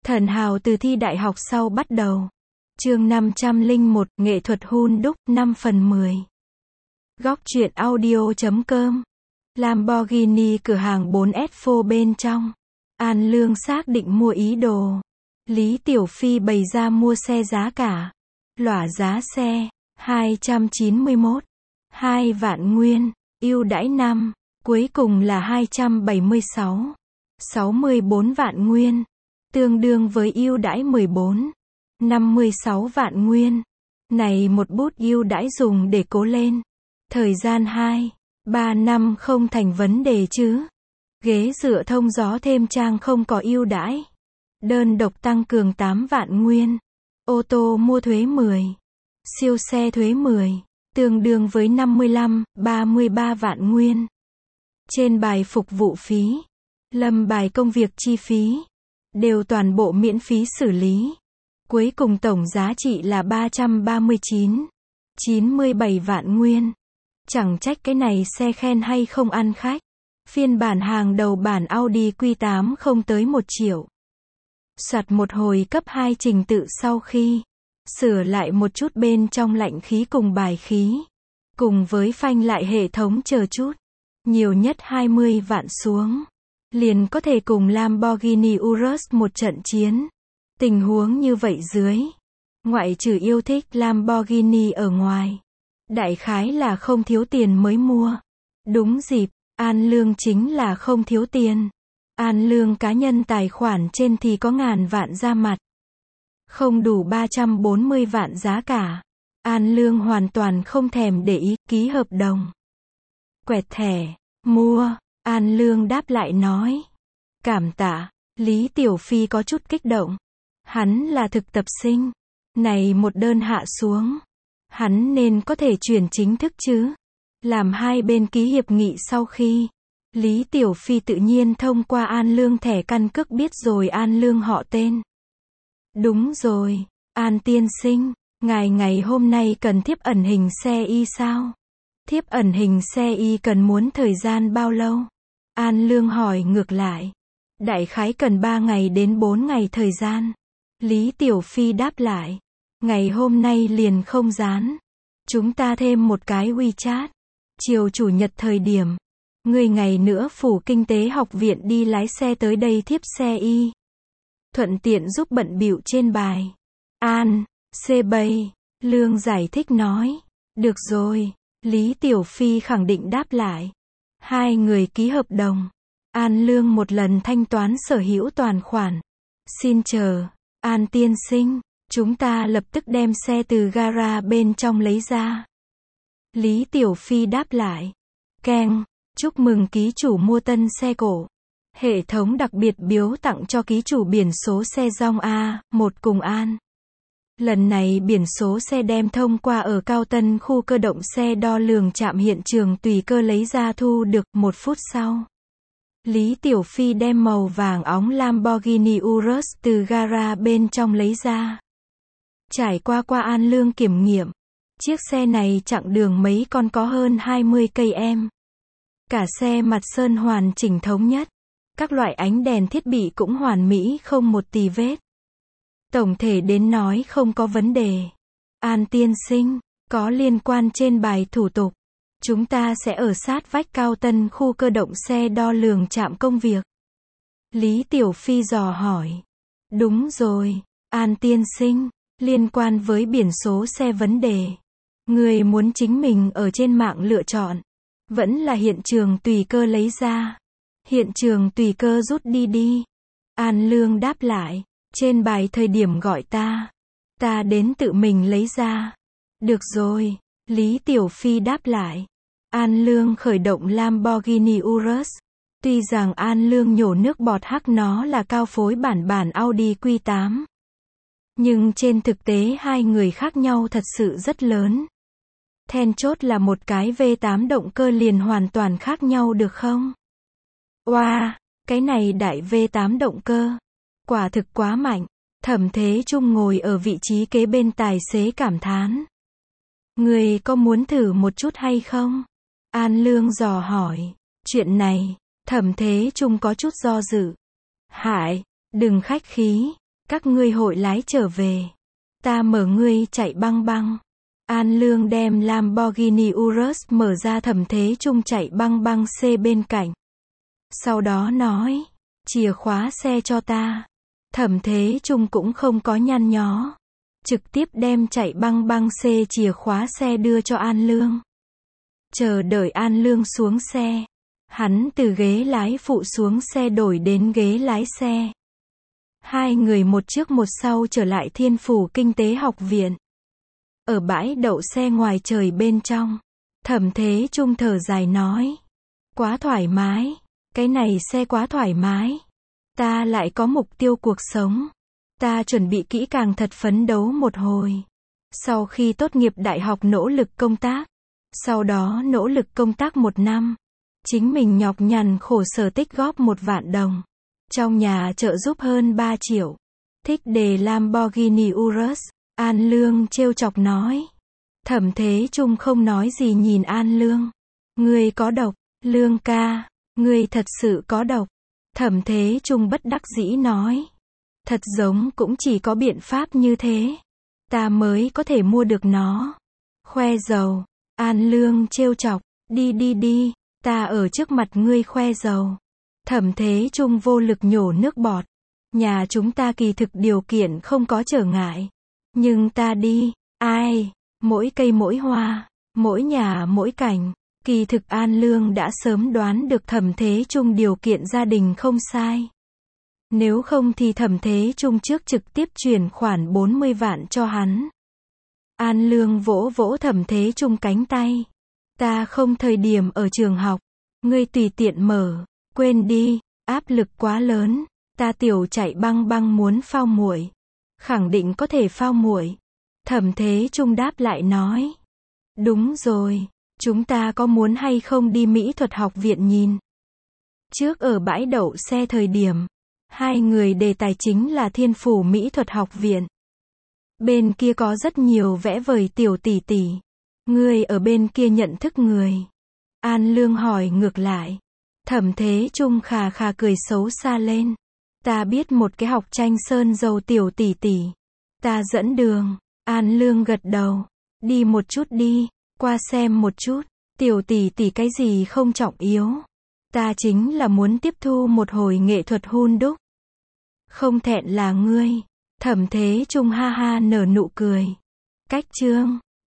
Thần hào từ thi đại học sau bắt đầu. Chương 501, nghệ thuật hun đúc, 5 phần 10. Góc truyện audio.com. Lamborghini cửa hàng 4S4 bên trong. An Lương xác định mua ý đồ. Lý Tiểu Phi bày ra mua xe giá cả. Lỏa giá xe, 291. 2 vạn nguyên, ưu đãi năm, cuối cùng là 276. 64 vạn nguyên, tương đương với ưu đãi 14. 56 vạn nguyên. Này một bút ưu đãi dùng để cố lên. Thời gian 2-3 năm không thành vấn đề chứ. Ghế dựa thông gió thêm trang không có ưu đãi. Đơn độc tăng cường 8 vạn nguyên. Ô tô mua thuế 10. Siêu xe thuế 10. Tương đương với 55-33 vạn nguyên. Trên bài phục vụ phí, lâm bài công việc chi phí, đều toàn bộ miễn phí xử lý. Cuối cùng tổng giá trị là 339,97 vạn nguyên. Chẳng trách cái này xe khen hay không ăn khách. Phiên bản hàng đầu bản Audi Q8 không tới 1 triệu. Soạt một hồi cấp 2 trình tự sau khi sửa lại một chút bên trong lạnh khí cùng bài khí, cùng với phanh lại hệ thống chờ chút, nhiều nhất 20 vạn xuống, liền có thể cùng Lamborghini Urus một trận chiến. Tình huống như vậy dưới, ngoại trừ yêu thích Lamborghini ở ngoài, đại khái là không thiếu tiền mới mua. Đúng dịp, An Lương chính là không thiếu tiền. An Lương cá nhân tài khoản trên thì có ngàn vạn ra mặt. Không đủ 340 vạn giá cả. An Lương hoàn toàn không thèm để ý, ký hợp đồng. Quẹt thẻ, mua. An Lương đáp lại nói. Cảm tạ. Lý Tiểu Phi có chút kích động. Hắn là thực tập sinh. Này một đơn hạ xuống, hắn nên có thể chuyển chính thức chứ. Làm hai bên ký hiệp nghị sau khi, Lý Tiểu Phi tự nhiên thông qua An Lương thẻ căn cước biết rồi An Lương họ tên. Đúng rồi, An tiên sinh, ngài ngày hôm nay cần thiếp ẩn hình xe y sao? Thiếp ẩn hình xe y cần muốn thời gian bao lâu? An Lương hỏi ngược lại. Đại khái cần 3 ngày đến 4 ngày thời gian. Lý Tiểu Phi đáp lại. Ngày hôm nay liền không dán. Chúng ta thêm một cái WeChat. Chiều chủ nhật thời điểm. Người ngày nữa phủ kinh tế học viện đi lái xe tới đây thiếp xe y. Thuận tiện giúp bận bịu trên bài. An, C7, Lương giải thích nói. Được rồi, Lý Tiểu Phi khẳng định đáp lại. Hai người ký hợp đồng. An Lương một lần thanh toán sở hữu toàn khoản. Xin chờ, An tiên sinh, chúng ta lập tức đem xe từ gara bên trong lấy ra. Lý Tiểu Phi đáp lại. Keng, chúc mừng ký chủ mua tân xe cổ. Hệ thống đặc biệt biếu tặng cho ký chủ biển số xe Dong A1 cùng An. Lần này biển số xe đem thông qua ở Cao Tân khu cơ động xe đo lường trạm hiện trường tùy cơ lấy ra thu được. 1 phút sau, Lý Tiểu Phi đem màu vàng óng Lamborghini Urus từ gara bên trong lấy ra. Trải qua An Lương kiểm nghiệm, chiếc xe này chặng đường mấy con có hơn 20 km. Cả xe mặt sơn hoàn chỉnh thống nhất. Các loại ánh đèn thiết bị cũng hoàn mỹ không một tì vết. Tổng thể đến nói không có vấn đề. An tiên sinh, có liên quan trên bài thủ tục. Chúng ta sẽ ở sát vách Cao Tân khu cơ động xe đo lường trạm công việc. Lý Tiểu Phi dò hỏi. Đúng rồi, An tiên sinh, liên quan với biển số xe vấn đề. Người muốn chính mình ở trên mạng lựa chọn. Vẫn là hiện trường tùy cơ lấy ra. Hiện trường tùy cơ rút đi. An Lương đáp lại. Trên bài thời điểm gọi ta. Ta đến tự mình lấy ra. Được rồi, Lý Tiểu Phi đáp lại. An Lương khởi động Lamborghini Urus. Tuy rằng An Lương nhổ nước bọt hắc nó là cao phối bản Audi Q8. Nhưng trên thực tế hai người khác nhau thật sự rất lớn. Then chốt là một cái V8 động cơ liền hoàn toàn khác nhau được không? Wow, cái này đại V8 động cơ. Quả thực quá mạnh. Thẩm Thế Trung ngồi ở vị trí kế bên tài xế cảm thán. Người có muốn thử một chút hay không? An Lương dò hỏi. Chuyện này, Thẩm Thế Trung có chút do dự. Hải, đừng khách khí. Các ngươi hội lái trở về. Ta mở ngươi chạy băng băng. An Lương đem Lamborghini Urus mở ra, Thẩm Thế Trung chạy băng băng xe bên cạnh. Sau đó nói, chìa khóa xe cho ta. Thẩm Thế Trung cũng không có nhăn nhó. Trực tiếp đem chạy băng băng xe chìa khóa xe đưa cho An Lương. Chờ đợi An Lương xuống xe. Hắn từ ghế lái phụ xuống xe đổi đến ghế lái xe. Hai người một trước một sau trở lại Thiên Phủ Kinh tế học viện. Ở bãi đậu xe ngoài trời bên trong, Thẩm Thế Trung thở dài nói. Quá thoải mái. Cái này xe quá thoải mái. Ta lại có mục tiêu cuộc sống. Ta chuẩn bị kỹ càng thật, phấn đấu một hồi. Sau khi tốt nghiệp đại học nỗ lực công tác. Sau đó nỗ lực công tác 1 năm. Chính mình nhọc nhằn khổ sở tích góp 1 vạn đồng. Trong nhà trợ giúp hơn 3 triệu. Thích đề Lamborghini Urus. An Lương trêu chọc nói. Thẩm Thế Trung không nói gì nhìn An Lương. Ngươi có độc, Lương ca. Ngươi thật sự có độc. Thẩm Thế Trung bất đắc dĩ nói. Thật giống cũng chỉ có biện pháp như thế. Ta mới có thể mua được nó. Khoe giàu. An Lương trêu chọc. Đi đi đi. Ta ở trước mặt ngươi khoe giàu. Thẩm Thế Trung vô lực nhổ nước bọt. Nhà chúng ta kỳ thực điều kiện không có trở ngại. Nhưng ta đi. Ai. Mỗi cây mỗi hoa. Mỗi nhà mỗi cảnh. Kỳ thực An Lương đã sớm đoán được Thẩm Thế Trung điều kiện gia đình không sai. Nếu không thì Thẩm Thế Trung trước trực tiếp chuyển khoản 40 vạn cho hắn. An Lương vỗ vỗ Thẩm Thế Trung cánh tay. Ta không thời điểm ở trường học. Ngươi tùy tiện mở. Quên đi. Áp lực quá lớn. Ta tiểu chạy băng băng muốn phao muội. Khẳng định có thể phao muội. Thẩm Thế Trung đáp lại nói. Đúng rồi. Chúng ta có muốn hay không đi mỹ thuật học viện nhìn? Trước ở bãi đậu xe thời điểm, hai người đề tài chính là Thiên Phủ mỹ thuật học viện. Bên kia có rất nhiều vẽ vời tiểu tỷ tỷ. Ngươi ở bên kia nhận thức người. An Lương hỏi ngược lại. Thẩm Thế Trung khà khà cười xấu xa lên. Ta biết một cái học tranh sơn dầu tiểu tỷ tỷ. Ta dẫn đường. An Lương gật đầu. Đi một chút đi. Qua xem một chút. Tiểu tỷ tỷ cái gì không trọng yếu. Ta chính là muốn tiếp thu một hồi nghệ thuật hun đúc. Không thẹn là ngươi. Thẩm Thế Trung ha ha nở nụ cười. Cách chương